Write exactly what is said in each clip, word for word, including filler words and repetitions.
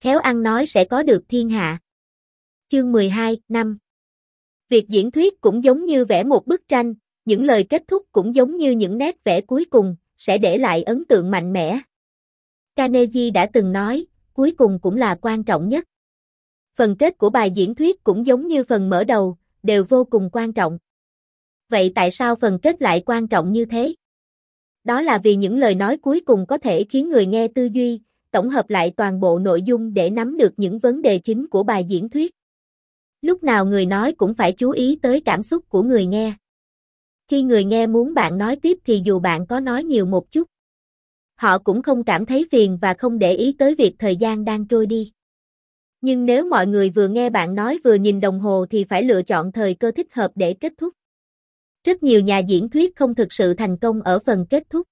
khéo ăn nói sẽ có được thiên hạ. Chương mười hai, năm. Việc diễn thuyết cũng giống như vẽ một bức tranh, những lời kết thúc cũng giống như những nét vẽ cuối cùng, sẽ để lại ấn tượng mạnh mẽ. Carnegie đã từng nói, cuối cùng cũng là quan trọng nhất. Phần kết của bài diễn thuyết cũng giống như phần mở đầu, đều vô cùng quan trọng. Vậy tại sao phần kết lại quan trọng như thế? Đó là vì những lời nói cuối cùng có thể khiến người nghe tư duy, tổng hợp lại toàn bộ nội dung để nắm được những vấn đề chính của bài diễn thuyết. Lúc nào người nói cũng phải chú ý tới cảm xúc của người nghe. Khi người nghe muốn bạn nói tiếp thì dù bạn có nói nhiều một chút, họ cũng không cảm thấy phiền và không để ý tới việc thời gian đang trôi đi. Nhưng nếu mọi người vừa nghe bạn nói vừa nhìn đồng hồ thì phải lựa chọn thời cơ thích hợp để kết thúc. Rất nhiều nhà diễn thuyết không thực sự thành công ở phần kết thúc.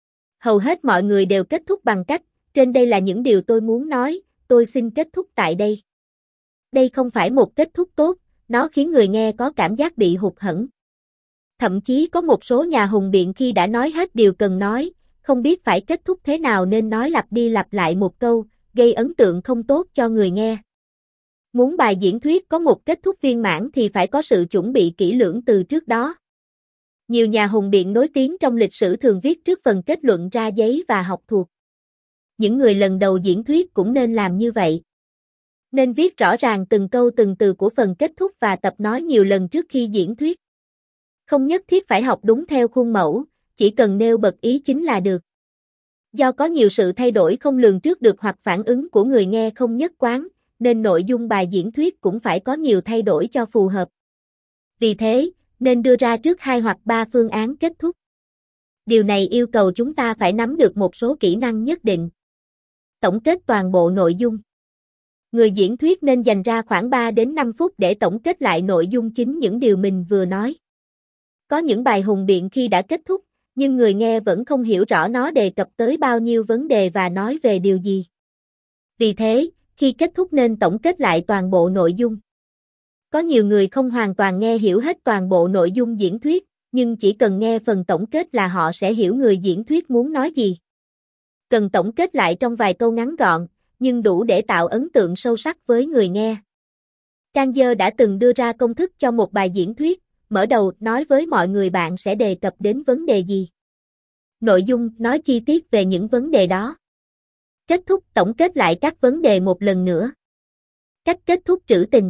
Hầu hết mọi người đều kết thúc bằng cách, trên đây là những điều tôi muốn nói, tôi xin kết thúc tại đây. Đây không phải một kết thúc tốt, nó khiến người nghe có cảm giác bị hụt hẫng. Thậm chí có một số nhà hùng biện khi đã nói hết điều cần nói, không biết phải kết thúc thế nào nên nói lặp đi lặp lại một câu, gây ấn tượng không tốt cho người nghe. Muốn bài diễn thuyết có một kết thúc viên mãn thì phải có sự chuẩn bị kỹ lưỡng từ trước đó. Nhiều nhà hùng biện nổi tiếng trong lịch sử thường viết trước phần kết luận ra giấy và học thuộc. Những người lần đầu diễn thuyết cũng nên làm như vậy. Nên viết rõ ràng từng câu từng từ của phần kết thúc và tập nói nhiều lần trước khi diễn thuyết. Không nhất thiết phải học đúng theo khuôn mẫu, chỉ cần nêu bật ý chính là được. Do có nhiều sự thay đổi không lường trước được hoặc phản ứng của người nghe không nhất quán, nên nội dung bài diễn thuyết cũng phải có nhiều thay đổi cho phù hợp. Vì thế, nên đưa ra trước hai hoặc ba phương án kết thúc. Điều này yêu cầu chúng ta phải nắm được một số kỹ năng nhất định. Tổng kết toàn bộ nội dung. Người diễn thuyết nên dành ra khoảng ba đến năm phút để tổng kết lại nội dung chính những điều mình vừa nói. Có những bài hùng biện khi đã kết thúc, nhưng người nghe vẫn không hiểu rõ nó đề cập tới bao nhiêu vấn đề và nói về điều gì. Vì thế, khi kết thúc nên tổng kết lại toàn bộ nội dung. Có nhiều người không hoàn toàn nghe hiểu hết toàn bộ nội dung diễn thuyết, nhưng chỉ cần nghe phần tổng kết là họ sẽ hiểu người diễn thuyết muốn nói gì. Cần tổng kết lại trong vài câu ngắn gọn, nhưng đủ để tạo ấn tượng sâu sắc với người nghe. Canger đã từng đưa ra công thức cho một bài diễn thuyết, mở đầu nói với mọi người bạn sẽ đề cập đến vấn đề gì. Nội dung nói chi tiết về những vấn đề đó. Kết thúc tổng kết lại các vấn đề một lần nữa. Cách kết thúc trữ tình.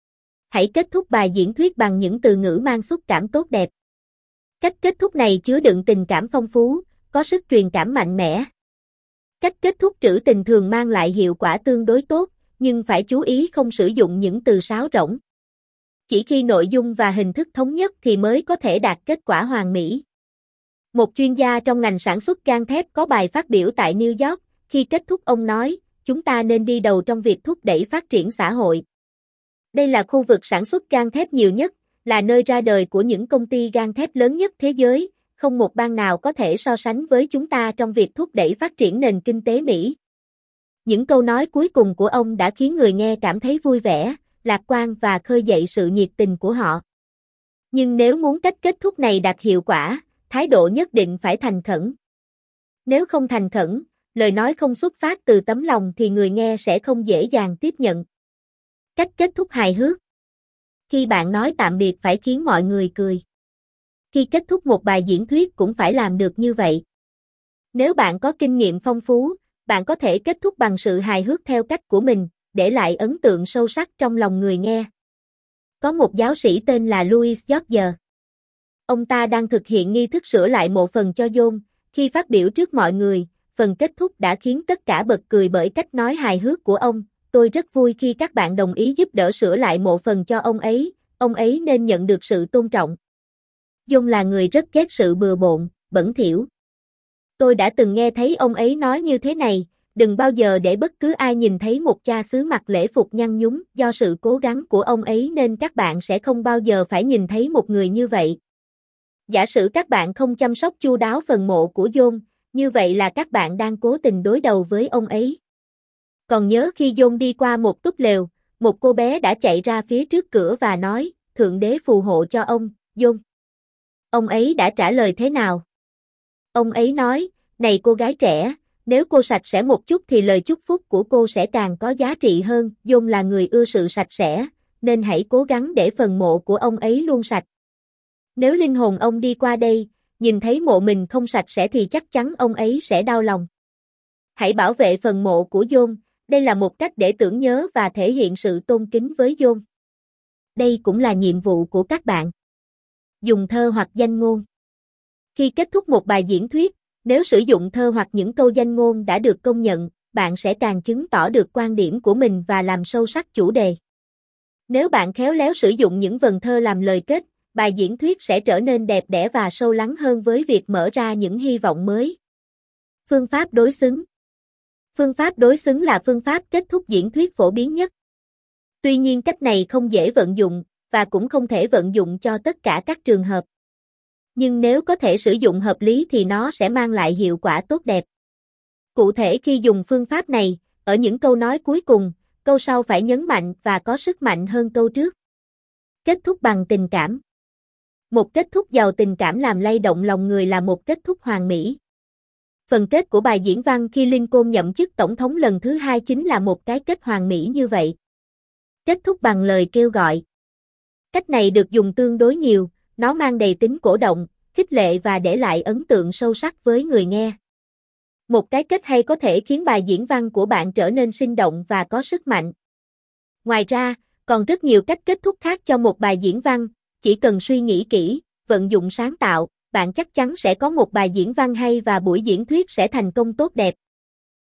Hãy kết thúc bài diễn thuyết bằng những từ ngữ mang xúc cảm tốt đẹp. Cách kết thúc này chứa đựng tình cảm phong phú, có sức truyền cảm mạnh mẽ. Cách kết thúc trữ tình thường mang lại hiệu quả tương đối tốt, nhưng phải chú ý không sử dụng những từ sáo rỗng. Chỉ khi nội dung và hình thức thống nhất thì mới có thể đạt kết quả hoàn mỹ. Một chuyên gia trong ngành sản xuất gang thép có bài phát biểu tại New York, khi kết thúc ông nói, chúng ta nên đi đầu trong việc thúc đẩy phát triển xã hội. Đây là khu vực sản xuất gang thép nhiều nhất, là nơi ra đời của những công ty gang thép lớn nhất thế giới, không một bang nào có thể so sánh với chúng ta trong việc thúc đẩy phát triển nền kinh tế Mỹ. Những câu nói cuối cùng của ông đã khiến người nghe cảm thấy vui vẻ, lạc quan và khơi dậy sự nhiệt tình của họ. Nhưng nếu muốn cách kết thúc này đạt hiệu quả, thái độ nhất định phải thành khẩn. Nếu không thành khẩn, lời nói không xuất phát từ tấm lòng thì người nghe sẽ không dễ dàng tiếp nhận. Cách kết thúc hài hước. Khi bạn nói tạm biệt phải khiến mọi người cười. Khi kết thúc một bài diễn thuyết cũng phải làm được như vậy. Nếu bạn có kinh nghiệm phong phú, bạn có thể kết thúc bằng sự hài hước theo cách của mình, để lại ấn tượng sâu sắc trong lòng người nghe. Có một giáo sĩ tên là Louis George. Ông ta đang thực hiện nghi thức sửa lại mộ phần cho John, khi phát biểu trước mọi người, phần kết thúc đã khiến tất cả bật cười bởi cách nói hài hước của ông. Tôi rất vui khi các bạn đồng ý giúp đỡ sửa lại mộ phần cho ông ấy, ông ấy nên nhận được sự tôn trọng. John là người rất ghét sự bừa bộn, bẩn thỉu. Tôi đã từng nghe thấy ông ấy nói như thế này, đừng bao giờ để bất cứ ai nhìn thấy một cha xứ mặc lễ phục nhăn nhúm, do sự cố gắng của ông ấy nên các bạn sẽ không bao giờ phải nhìn thấy một người như vậy. Giả sử các bạn không chăm sóc chu đáo phần mộ của John, như vậy là các bạn đang cố tình đối đầu với ông ấy. Còn nhớ khi John đi qua một túp lều, một cô bé đã chạy ra phía trước cửa và nói, Thượng đế phù hộ cho ông, John. Ông ấy đã trả lời thế nào? Ông ấy nói, này cô gái trẻ, nếu cô sạch sẽ một chút thì lời chúc phúc của cô sẽ càng có giá trị hơn. John là người ưa sự sạch sẽ, nên hãy cố gắng để phần mộ của ông ấy luôn sạch. Nếu linh hồn ông đi qua đây, nhìn thấy mộ mình không sạch sẽ thì chắc chắn ông ấy sẽ đau lòng. Hãy bảo vệ phần mộ của John, đây là một cách để tưởng nhớ và thể hiện sự tôn kính với John. Đây cũng là nhiệm vụ của các bạn. Dùng thơ hoặc danh ngôn. Khi kết thúc một bài diễn thuyết, nếu sử dụng thơ hoặc những câu danh ngôn đã được công nhận, bạn sẽ càng chứng tỏ được quan điểm của mình và làm sâu sắc chủ đề. Nếu bạn khéo léo sử dụng những vần thơ làm lời kết, bài diễn thuyết sẽ trở nên đẹp đẽ và sâu lắng hơn với việc mở ra những hy vọng mới. Phương pháp đối xứng. Phương pháp đối xứng là phương pháp kết thúc diễn thuyết phổ biến nhất. Tuy nhiên cách này không dễ vận dụng, và cũng không thể vận dụng cho tất cả các trường hợp. Nhưng nếu có thể sử dụng hợp lý thì nó sẽ mang lại hiệu quả tốt đẹp. Cụ thể khi dùng phương pháp này, ở những câu nói cuối cùng, câu sau phải nhấn mạnh và có sức mạnh hơn câu trước. Kết thúc bằng tình cảm. Một kết thúc giàu tình cảm làm lay động lòng người là một kết thúc hoàn mỹ. Phần kết của bài diễn văn khi Lincoln nhậm chức tổng thống lần thứ hai chính là một cái kết hoàn mỹ như vậy. Kết thúc bằng lời kêu gọi. Cách này được dùng tương đối nhiều, nó mang đầy tính cổ động, khích lệ và để lại ấn tượng sâu sắc với người nghe. Một cái kết hay có thể khiến bài diễn văn của bạn trở nên sinh động và có sức mạnh. Ngoài ra, còn rất nhiều cách kết thúc khác cho một bài diễn văn, chỉ cần suy nghĩ kỹ, vận dụng sáng tạo, bạn chắc chắn sẽ có một bài diễn văn hay và buổi diễn thuyết sẽ thành công tốt đẹp.